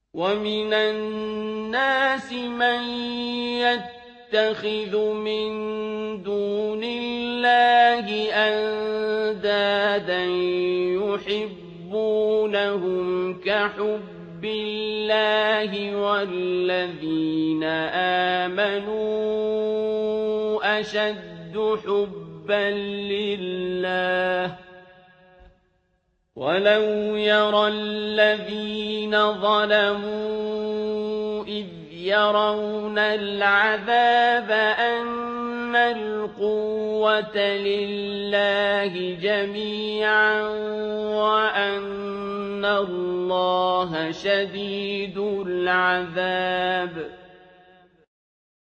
وَمِنَ النَّاسِ مَن يَتَّخِذُ مِن دُونِ اللَّهِ أَندَادًا يُحِبُّونَهُمْ كَحُبِّ اللَّهِ وَالَّذِينَ آمَنُوا أَشَدُّ حُبًّا لِّلَّهِ ۗ وَلَوْ يَرَى الَّذِينَ ظَلَمُوا إِذْ يَرَوْنَ الْعَذَابَ أَنَّ الْقُوَّةَ لِلَّهِ جَمِيعًا وَأَنَّ اللَّهَ شَدِيدُ الْعَذَابِ